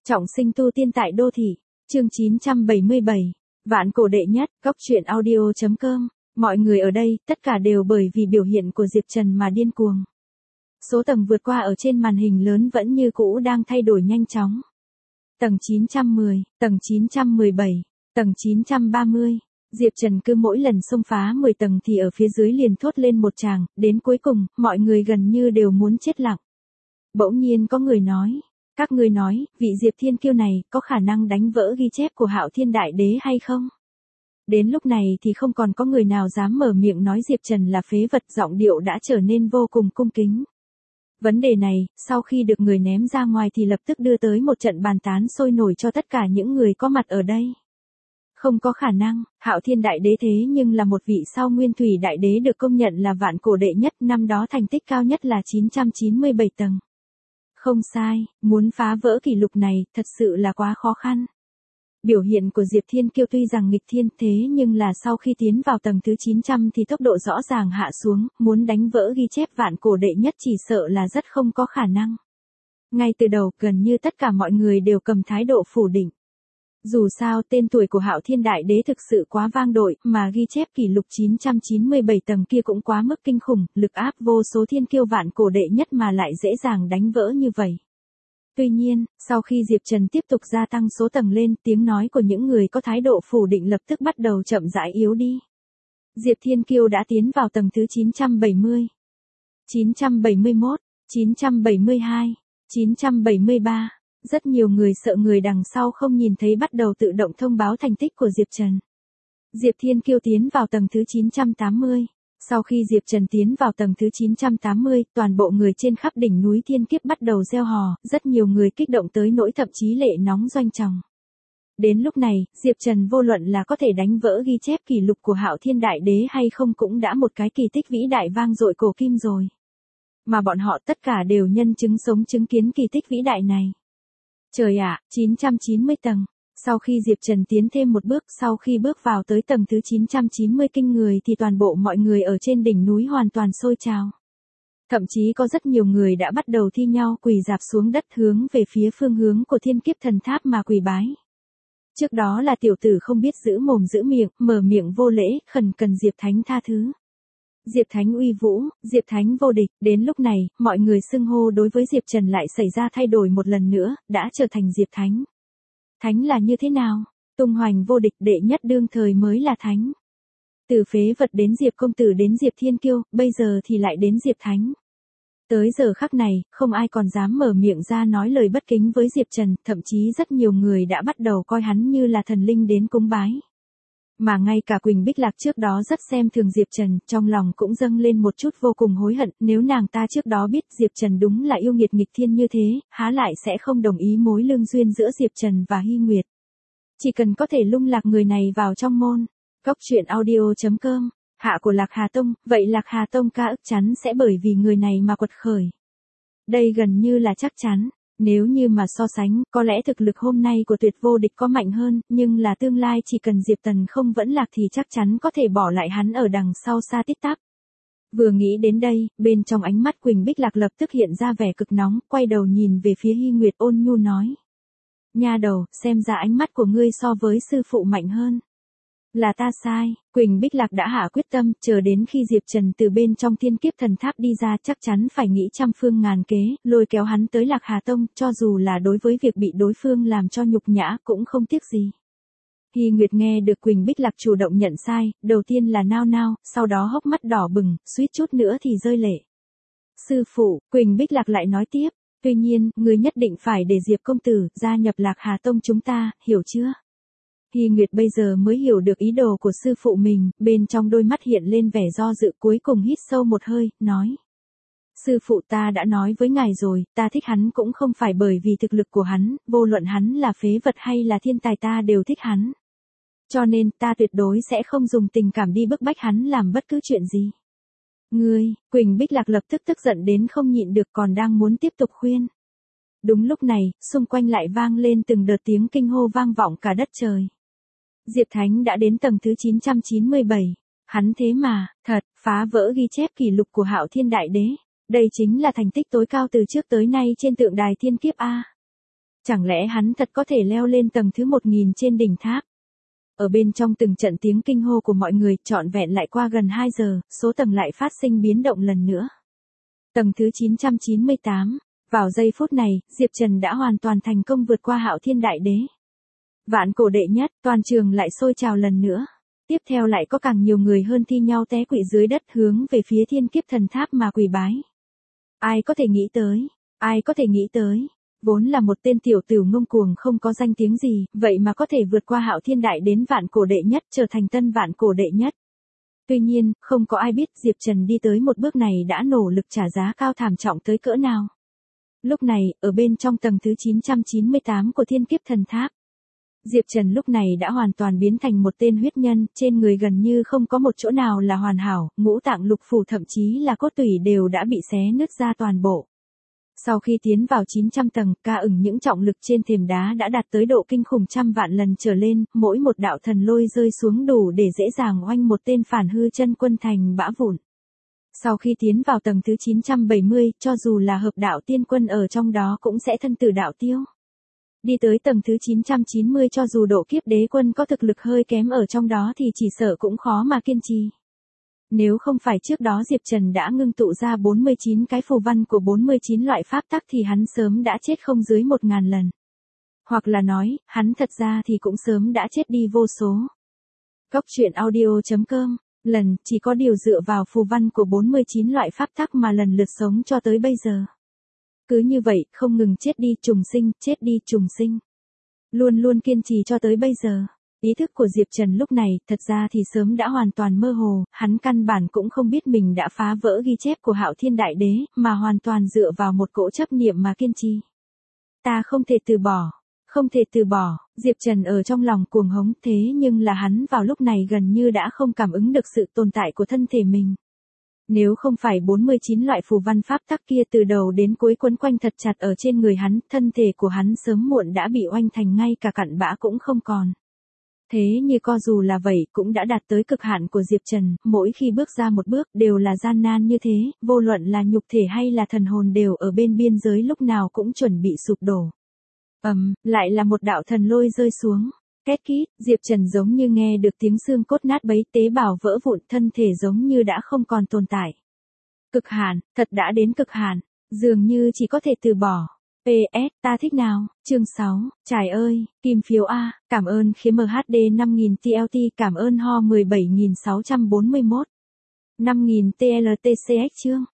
Trọng sinh tu tiên tại đô thị, chương 977, vạn cổ đệ nhất, góc truyện audio.com, mọi người ở đây, tất cả đều bởi vì biểu hiện của Diệp Trần mà điên cuồng. Số tầng vượt qua ở trên màn hình lớn vẫn như cũ đang thay đổi nhanh chóng. Tầng 910, tầng 917, tầng 930, Diệp Trần cứ mỗi lần xông phá 10 tầng thì ở phía dưới liền thốt lên một tràng, đến cuối cùng, mọi người gần như đều muốn chết lặng. Bỗng nhiên có người nói, các ngươi nói, vị Diệp Thiên Kiêu này có khả năng đánh vỡ ghi chép của Hạo Thiên Đại Đế hay không? Đến lúc này thì không còn có người nào dám mở miệng nói Diệp Trần là phế vật, giọng điệu đã trở nên vô cùng cung kính. Vấn đề này, sau khi được người ném ra ngoài thì lập tức đưa tới một trận bàn tán sôi nổi cho tất cả những người có mặt ở đây. Không có khả năng, Hạo Thiên Đại Đế thế nhưng là một vị sau Nguyên Thủy Đại Đế được công nhận là vạn cổ đệ nhất, năm đó thành tích cao nhất là 997 tầng. Không sai, muốn phá vỡ kỷ lục này, thật sự là quá khó khăn. Biểu hiện của Diệp Thiên Kiêu tuy rằng nghịch thiên thế nhưng là sau khi tiến vào tầng thứ 900 thì tốc độ rõ ràng hạ xuống, muốn đánh vỡ ghi chép vạn cổ đệ nhất chỉ sợ là rất không có khả năng. Ngay từ đầu, gần như tất cả mọi người đều cầm thái độ phủ định. Dù sao tên tuổi của Hạo Thiên Đại Đế thực sự quá vang dội, mà ghi chép kỷ lục 997 tầng kia cũng quá mức kinh khủng, lực áp vô số thiên kiêu vạn cổ đệ nhất mà lại dễ dàng đánh vỡ như vậy. Tuy nhiên, sau khi Diệp Trần tiếp tục gia tăng số tầng lên, tiếng nói của những người có thái độ phủ định lập tức bắt đầu chậm rãi yếu đi. Diệp Thiên Kiêu đã tiến vào tầng thứ 970, 971, 972, 973. Rất nhiều người sợ người đằng sau không nhìn thấy bắt đầu tự động thông báo thành tích của Diệp Trần. Diệp Thiên Kiêu tiến vào tầng thứ 980. Sau khi Diệp Trần tiến vào tầng thứ 980, toàn bộ người trên khắp đỉnh núi Thiên Kiếp bắt đầu reo hò, rất nhiều người kích động tới nỗi thậm chí lệ nóng doanh tròng. Đến lúc này, Diệp Trần vô luận là có thể đánh vỡ ghi chép kỷ lục của Hạo Thiên Đại Đế hay không cũng đã một cái kỳ tích vĩ đại vang dội cổ kim rồi. Mà bọn họ tất cả đều nhân chứng sống chứng kiến kỳ tích vĩ đại này. Trời ạ, 990 tầng. Sau khi Diệp Trần tiến thêm một bước, sau khi bước vào tới tầng thứ 990 kinh người thì toàn bộ mọi người ở trên đỉnh núi hoàn toàn sôi trào. Thậm chí có rất nhiều người đã bắt đầu thi nhau quỳ rạp xuống đất hướng về phía phương hướng của Thiên Kiếp Thần Tháp mà quỳ bái. Trước đó là tiểu tử không biết giữ mồm giữ miệng, mở miệng vô lễ, khẩn cần Diệp Thánh tha thứ. Diệp Thánh uy vũ, Diệp Thánh vô địch, đến lúc này, mọi người xưng hô đối với Diệp Trần lại xảy ra thay đổi một lần nữa, đã trở thành Diệp Thánh. Thánh là như thế nào? Tung hoành vô địch, đệ nhất đương thời mới là Thánh. Từ phế vật đến Diệp Công Tử đến Diệp Thiên Kiêu, bây giờ thì lại đến Diệp Thánh. Tới giờ khắc này, không ai còn dám mở miệng ra nói lời bất kính với Diệp Trần, thậm chí rất nhiều người đã bắt đầu coi hắn như là thần linh đến cúng bái. Mà ngay cả Quỳnh Bích Lạc trước đó rất xem thường Diệp Trần, trong lòng cũng dâng lên một chút vô cùng hối hận, nếu nàng ta trước đó biết Diệp Trần đúng là yêu nghiệt nghịch thiên như thế, há lại sẽ không đồng ý mối lương duyên giữa Diệp Trần và Hy Nguyệt. Chỉ cần có thể lung lạc người này vào trong môn. Góc truyện audio.com, hạ của Lạc Hà Tông, vậy Lạc Hà Tông ca ức chắn sẽ bởi vì người này mà quật khởi. Đây gần như là chắc chắn. Nếu như mà so sánh, có lẽ thực lực hôm nay của Tuyệt Vô Địch có mạnh hơn, nhưng là tương lai chỉ cần Diệp Tần không vẫn lạc thì chắc chắn có thể bỏ lại hắn ở đằng sau xa tít tắp. Vừa nghĩ đến đây, bên trong ánh mắt Quỳnh Bích Lạc lập tức hiện ra vẻ cực nóng, quay đầu nhìn về phía Hy Nguyệt ôn nhu nói. Nha đầu, xem ra ánh mắt của ngươi so với sư phụ mạnh hơn. Là ta sai, Quỳnh Bích Lạc đã hạ quyết tâm, chờ đến khi Diệp Trần từ bên trong Thiên Kiếp Thần Tháp đi ra chắc chắn phải nghĩ trăm phương ngàn kế, lôi kéo hắn tới Lạc Hà Tông, cho dù là đối với việc bị đối phương làm cho nhục nhã cũng không tiếc gì. Hy Nguyệt nghe được Quỳnh Bích Lạc chủ động nhận sai, đầu tiên là nao nao, sau đó hốc mắt đỏ bừng, suýt chút nữa thì rơi lệ. Sư phụ, Quỳnh Bích Lạc lại nói tiếp, tuy nhiên, người nhất định phải để Diệp Công Tử gia nhập Lạc Hà Tông chúng ta, hiểu chưa? Hy Nguyệt bây giờ mới hiểu được ý đồ của sư phụ mình, bên trong đôi mắt hiện lên vẻ do dự, cuối cùng hít sâu một hơi, nói. Sư phụ, ta đã nói với ngài rồi, ta thích hắn cũng không phải bởi vì thực lực của hắn, vô luận hắn là phế vật hay là thiên tài ta đều thích hắn. Cho nên, ta tuyệt đối sẽ không dùng tình cảm đi bức bách hắn làm bất cứ chuyện gì. Ngươi, Quỳnh Bích Lạc lập tức tức giận đến không nhịn được còn đang muốn tiếp tục khuyên. Đúng lúc này, xung quanh lại vang lên từng đợt tiếng kinh hô vang vọng cả đất trời. Diệp Thánh đã đến tầng thứ 997. Hắn thế mà, thật, phá vỡ ghi chép kỷ lục của Hạo Thiên Đại Đế. Đây chính là thành tích tối cao từ trước tới nay trên tượng đài Thiên Kiếp A. Chẳng lẽ hắn thật có thể leo lên tầng thứ 1000 trên đỉnh tháp? Ở bên trong từng trận tiếng kinh hô của mọi người, trọn vẹn lại qua gần 2 giờ, số tầng lại phát sinh biến động lần nữa. Tầng thứ 998. Vào giây phút này, Diệp Trần đã hoàn toàn thành công vượt qua Hạo Thiên Đại Đế. Vạn cổ đệ nhất, toàn trường lại sôi trào lần nữa. Tiếp theo lại có càng nhiều người hơn thi nhau té quỵ dưới đất hướng về phía Thiên Kiếp Thần Tháp mà quỳ bái. Ai có thể nghĩ tới, ai có thể nghĩ tới, vốn là một tên tiểu tử ngông cuồng không có danh tiếng gì, vậy mà có thể vượt qua Hạo Thiên Đại đến vạn cổ đệ nhất, trở thành tân vạn cổ đệ nhất. Tuy nhiên, không có ai biết Diệp Trần đi tới một bước này đã nỗ lực trả giá cao thảm trọng tới cỡ nào. Lúc này, ở bên trong tầng thứ 998 của Thiên Kiếp Thần Tháp, Diệp Trần lúc này đã hoàn toàn biến thành một tên huyết nhân, trên người gần như không có một chỗ nào là hoàn hảo, ngũ tạng lục phủ thậm chí là cốt tủy đều đã bị xé nứt ra toàn bộ. Sau khi tiến vào 900 tầng, những trọng lực trên thềm đá đã đạt tới độ kinh khủng trăm vạn lần trở lên, mỗi một đạo thần lôi rơi xuống đủ để dễ dàng oanh một tên phản hư chân quân thành bã vụn. Sau khi tiến vào tầng thứ 970, cho dù là hợp đạo tiên quân ở trong đó cũng sẽ thân tử đạo tiêu. Đi tới tầng thứ 990, cho dù độ kiếp đế quân có thực lực hơi kém ở trong đó thì chỉ sợ cũng khó mà kiên trì. Nếu không phải trước đó Diệp Trần đã ngưng tụ ra 49 cái phù văn của 49 loại pháp tắc thì hắn sớm đã chết không dưới 1000 lần. Hoặc là nói, hắn thật ra thì cũng sớm đã chết đi vô số. Cốc truyện audio.com, lần chỉ có điều dựa vào phù văn của 49 loại pháp tắc mà lần lượt sống cho tới bây giờ. Cứ như vậy, không ngừng chết đi trùng sinh, chết đi trùng sinh. Luôn luôn kiên trì cho tới bây giờ. Ý thức của Diệp Trần lúc này, thật ra thì sớm đã hoàn toàn mơ hồ, hắn căn bản cũng không biết mình đã phá vỡ ghi chép của Hạo Thiên Đại Đế, mà hoàn toàn dựa vào một cỗ chấp niệm mà kiên trì. Ta không thể từ bỏ, không thể từ bỏ, Diệp Trần ở trong lòng cuồng hống, thế nhưng là hắn vào lúc này gần như đã không cảm ứng được sự tồn tại của thân thể mình. Nếu không phải 49 loại phù văn pháp tắc kia từ đầu đến cuối quấn quanh thật chặt ở trên người hắn, thân thể của hắn sớm muộn đã bị oanh thành ngay cả cặn bã cũng không còn. Thế như co dù là vậy cũng đã đạt tới cực hạn của Diệp Trần, mỗi khi bước ra một bước đều là gian nan như thế, vô luận là nhục thể hay là thần hồn đều ở bên biên giới lúc nào cũng chuẩn bị sụp đổ. Lại là một đạo thần lôi rơi xuống. Két kít, Diệp Trần giống như nghe được tiếng xương cốt nát bấy, tế bào vỡ vụn, thân thể giống như đã không còn tồn tại. Cực hạn, thật đã đến cực hạn, dường như chỉ có thể từ bỏ. PS, ta thích nào, chương 6, trời ơi, kim phiếu A, cảm ơn khế MHD 5000 TLT, cảm ơn ho 17641. 5000 TLTCX chương.